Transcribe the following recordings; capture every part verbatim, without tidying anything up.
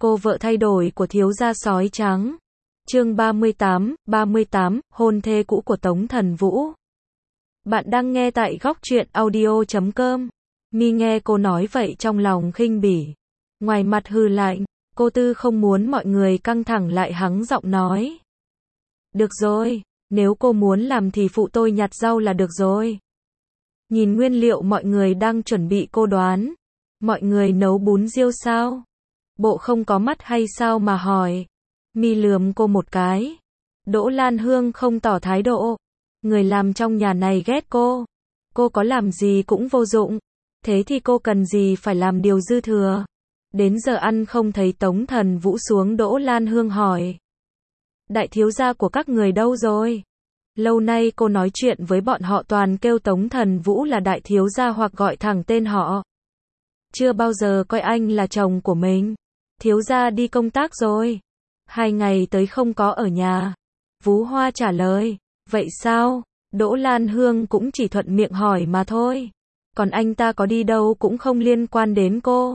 Cô vợ thay đổi của thiếu gia sói trắng. Chương ba mươi tám, ba mươi tám, hôn thê cũ của Tống Thần Vũ. Bạn đang nghe tại góc truyện audio chấm com. Mi nghe cô nói vậy trong lòng khinh bỉ. Ngoài mặt hừ lạnh, cô Tư không muốn mọi người căng thẳng lại hắng giọng nói. Được rồi, nếu cô muốn làm thì phụ tôi nhặt rau là được rồi. Nhìn nguyên liệu mọi người đang chuẩn bị cô đoán. Mọi người nấu bún riêu sao? Bộ không có mắt hay sao mà hỏi. Mi lườm cô một cái. Đỗ Lan Hương không tỏ thái độ. Người làm trong nhà này ghét cô. Cô có làm gì cũng vô dụng. Thế thì cô cần gì phải làm điều dư thừa. Đến giờ ăn không thấy Tống Thần Vũ xuống. Đỗ Lan Hương hỏi. Đại thiếu gia của các người đâu rồi? Lâu nay cô nói chuyện với bọn họ toàn kêu Tống Thần Vũ là đại thiếu gia hoặc gọi thẳng tên họ. Chưa bao giờ coi anh là chồng của mình. Thiếu gia đi công tác rồi. Hai ngày tới không có ở nhà. Vú Hoa trả lời. Vậy sao? Đỗ Lan Hương cũng chỉ thuận miệng hỏi mà thôi. Còn anh ta có đi đâu cũng không liên quan đến cô.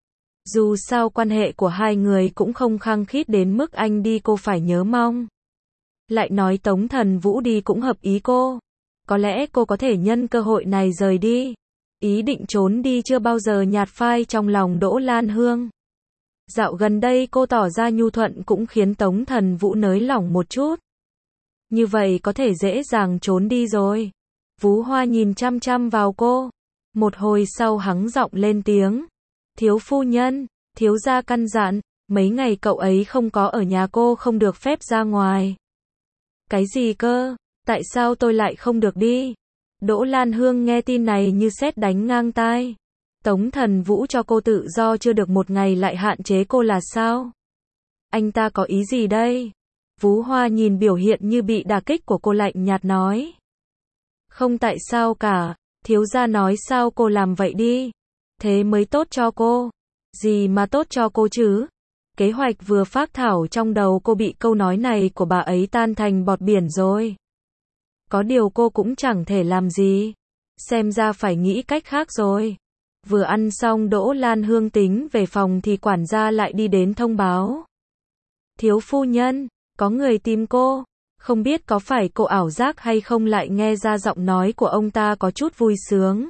Dù sao quan hệ của hai người cũng không khăng khít đến mức anh đi cô phải nhớ mong. Lại nói Tống Thần Vũ đi cũng hợp ý cô. Có lẽ cô có thể nhân cơ hội này rời đi. Ý định trốn đi chưa bao giờ nhạt phai trong lòng Đỗ Lan Hương. Dạo gần đây cô tỏ ra nhu thuận cũng khiến Tống Thần Vũ nới lỏng một chút. Như vậy có thể dễ dàng trốn đi rồi. Vú Hoa nhìn chăm chăm vào cô. Một hồi sau hắng giọng lên tiếng. Thiếu phu nhân, thiếu gia căn dặn, mấy ngày cậu ấy không có ở nhà cô không được phép ra ngoài. Cái gì cơ? Tại sao tôi lại không được đi? Đỗ Lan Hương nghe tin này như sét đánh ngang tai. Tống Thần Vũ cho cô tự do chưa được một ngày lại hạn chế cô là sao? Anh ta có ý gì đây? Vú Hoa nhìn biểu hiện như bị đả kích của cô lạnh nhạt nói. Không tại sao cả, thiếu gia nói sao cô làm vậy đi. Thế mới tốt cho cô. Gì mà tốt cho cô chứ? Kế hoạch vừa phác thảo trong đầu cô bị câu nói này của bà ấy tan thành bọt biển rồi. Có điều cô cũng chẳng thể làm gì. Xem ra phải nghĩ cách khác rồi. Vừa ăn xong Đỗ Lan Hương tính về phòng thì quản gia lại đi đến thông báo. Thiếu phu nhân, có người tìm cô. Không biết có phải cô ảo giác hay không lại nghe ra giọng nói của ông ta có chút vui sướng.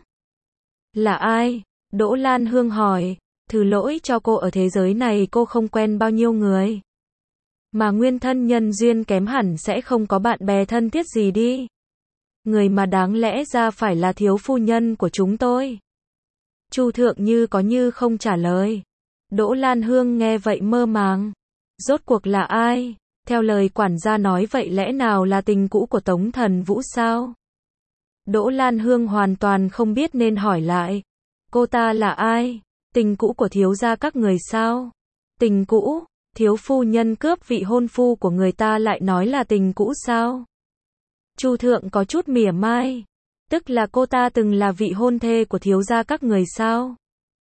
Là ai? Đỗ Lan Hương hỏi. Thứ lỗi cho cô ở thế giới này cô không quen bao nhiêu người. Mà nguyên thân nhân duyên kém hẳn sẽ không có bạn bè thân thiết gì đi. Người mà đáng lẽ ra phải là thiếu phu nhân của chúng tôi. Chu Thượng như có như không trả lời. Đỗ Lan Hương nghe vậy mơ màng. Rốt cuộc là ai? Theo lời quản gia nói vậy lẽ nào là tình cũ của Tống Thần Vũ sao? Đỗ Lan Hương hoàn toàn không biết nên hỏi lại. Cô ta là ai? Tình cũ của thiếu gia các người sao? Tình cũ? Thiếu phu nhân cướp vị hôn phu của người ta lại nói là tình cũ sao? Chu Thượng có chút mỉa mai. Tức là cô ta từng là vị hôn thê của thiếu gia các người sao?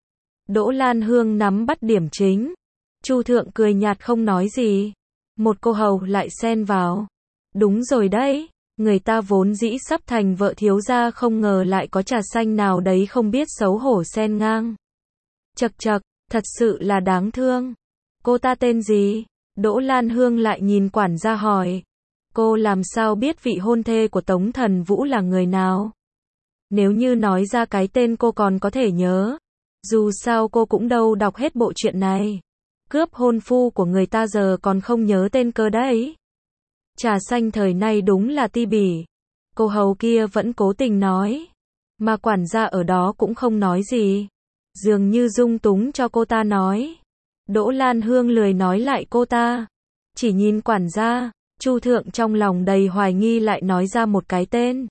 Đỗ Lan Hương nắm bắt điểm chính. Chu Thượng cười nhạt không nói gì. Một cô hầu lại xen vào. Đúng rồi đấy, người ta vốn dĩ sắp thành vợ thiếu gia không ngờ lại có trà xanh nào đấy không biết xấu hổ xen ngang. Chậc chậc, thật sự là đáng thương. Cô ta tên gì? Đỗ Lan Hương lại nhìn quản gia hỏi. Cô làm sao biết vị hôn thê của Tống Thần Vũ là người nào? Nếu như nói ra cái tên cô còn có thể nhớ. Dù sao cô cũng đâu đọc hết bộ truyện này. Cướp hôn phu của người ta giờ còn không nhớ tên cơ đấy. Trà xanh thời nay đúng là ti bỉ. Cô hầu kia vẫn cố tình nói. Mà quản gia ở đó cũng không nói gì. Dường như dung túng cho cô ta nói. Đỗ Lan Hương lười nói lại cô ta. Chỉ nhìn quản gia. Chu Thượng trong lòng đầy hoài nghi lại nói ra một cái tên.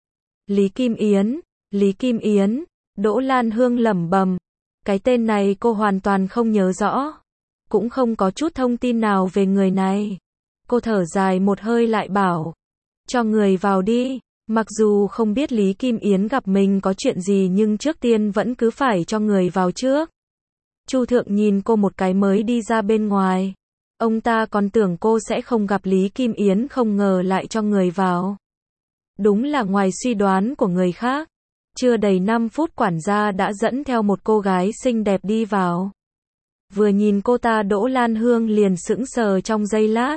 Lý Kim Yến. Lý Kim Yến. Đỗ Lan Hương lẩm bẩm. Cái tên này cô hoàn toàn không nhớ rõ. Cũng không có chút thông tin nào về người này. Cô thở dài một hơi lại bảo. Cho người vào đi. Mặc dù không biết Lý Kim Yến gặp mình có chuyện gì nhưng trước tiên vẫn cứ phải cho người vào trước. Chu Thượng nhìn cô một cái mới đi ra bên ngoài. Ông ta còn tưởng cô sẽ không gặp Lý Kim Yến không ngờ lại cho người vào. Đúng là ngoài suy đoán của người khác. Chưa đầy năm phút quản gia đã dẫn theo một cô gái xinh đẹp đi vào. Vừa nhìn cô ta Đỗ Lan Hương liền sững sờ trong giây lát.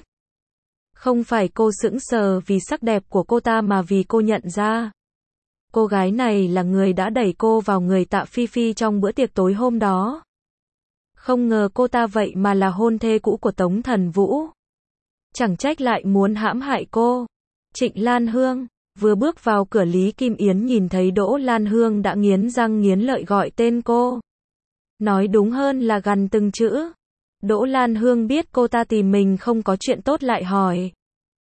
Không phải cô sững sờ vì sắc đẹp của cô ta mà vì cô nhận ra. Cô gái này là người đã đẩy cô vào người Tạ Phi Phi trong bữa tiệc tối hôm đó. Không ngờ cô ta vậy mà là hôn thê cũ của Tống Thần Vũ. Chẳng trách lại muốn hãm hại cô. Trịnh Lan Hương, vừa bước vào cửa Lý Kim Yến nhìn thấy Đỗ Lan Hương đã nghiến răng nghiến lợi gọi tên cô. Nói đúng hơn là gằn từng chữ. Đỗ Lan Hương biết cô ta tìm mình không có chuyện tốt lại hỏi.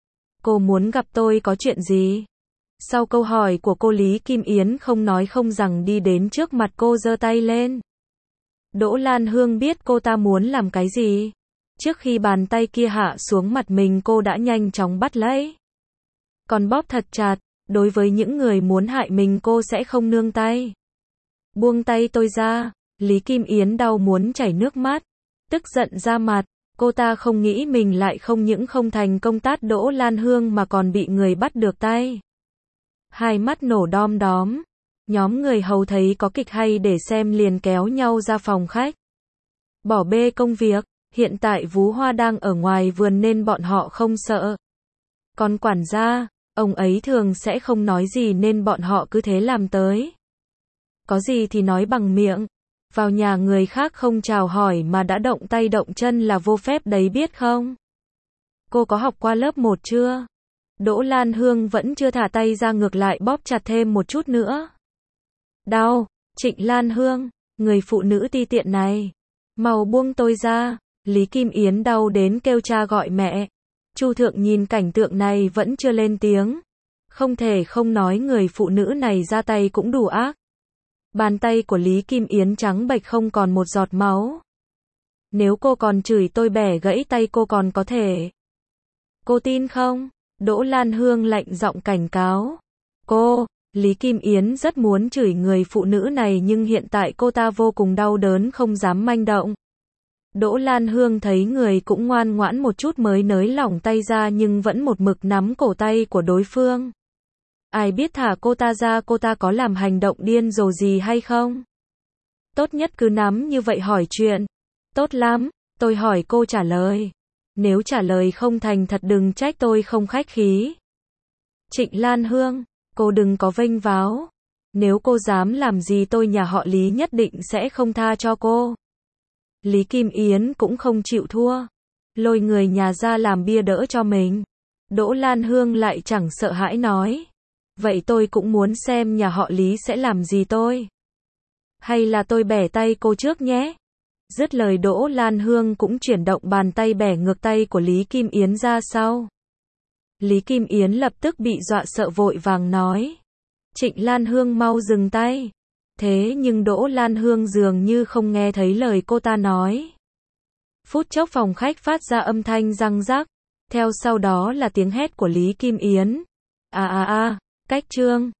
Cô muốn gặp tôi có chuyện gì? Sau câu hỏi của cô Lý Kim Yến không nói không rằng đi đến trước mặt cô giơ tay lên. Đỗ Lan Hương biết cô ta muốn làm cái gì. Trước khi bàn tay kia hạ xuống mặt mình cô đã nhanh chóng bắt lấy. Còn bóp thật chặt, đối với những người muốn hại mình cô sẽ không nương tay. Buông tay tôi ra, Lý Kim Yến đau muốn chảy nước mắt, tức giận ra mặt, cô ta không nghĩ mình lại không những không thành công tát Đỗ Lan Hương mà còn bị người bắt được tay. Hai mắt nổ đom đóm, nhóm người hầu thấy có kịch hay để xem liền kéo nhau ra phòng khách. Bỏ bê công việc, hiện tại Vú Hoa đang ở ngoài vườn nên bọn họ không sợ. Còn quản gia, ông ấy thường sẽ không nói gì nên bọn họ cứ thế làm tới. Có gì thì nói bằng miệng. Vào nhà người khác không chào hỏi mà đã động tay động chân là vô phép đấy biết không? Cô có học qua lớp một chưa? Đỗ Lan Hương vẫn chưa thả tay ra ngược lại bóp chặt thêm một chút nữa. Đau, Trịnh Lan Hương, người phụ nữ ti tiện này. Mau buông tôi ra, Lý Kim Yến đau đến kêu cha gọi mẹ. Chu Thượng nhìn cảnh tượng này vẫn chưa lên tiếng. Không thể không nói người phụ nữ này ra tay cũng đủ ác. Bàn tay của Lý Kim Yến trắng bệch không còn một giọt máu. Nếu cô còn chửi tôi bẻ gãy tay cô còn có thể. Cô tin không? Đỗ Lan Hương lạnh giọng cảnh cáo. Cô, Lý Kim Yến rất muốn chửi người phụ nữ này nhưng hiện tại cô ta vô cùng đau đớn không dám manh động. Đỗ Lan Hương thấy người cũng ngoan ngoãn một chút mới nới lỏng tay ra nhưng vẫn một mực nắm cổ tay của đối phương. Ai biết thả cô ta ra cô ta có làm hành động điên rồ gì hay không? Tốt nhất cứ nắm như vậy hỏi chuyện. Tốt lắm, tôi hỏi cô trả lời. Nếu trả lời không thành thật đừng trách tôi không khách khí. Trịnh Lan Hương, cô đừng có vênh váo. Nếu cô dám làm gì tôi nhà họ Lý nhất định sẽ không tha cho cô. Lý Kim Yến cũng không chịu thua. Lôi người nhà ra làm bia đỡ cho mình. Đỗ Lan Hương lại chẳng sợ hãi nói. Vậy tôi cũng muốn xem nhà họ Lý sẽ làm gì tôi. Hay là tôi bẻ tay cô trước nhé. Dứt lời Đỗ Lan Hương cũng chuyển động bàn tay bẻ ngược tay của Lý Kim Yến ra sau. Lý Kim Yến lập tức bị dọa sợ vội vàng nói. Trịnh Lan Hương mau dừng tay. Thế nhưng Đỗ Lan Hương dường như không nghe thấy lời cô ta nói. Phút chốc phòng khách phát ra âm thanh răng rắc. Theo sau đó là tiếng hét của Lý Kim Yến. À à à, cách trương.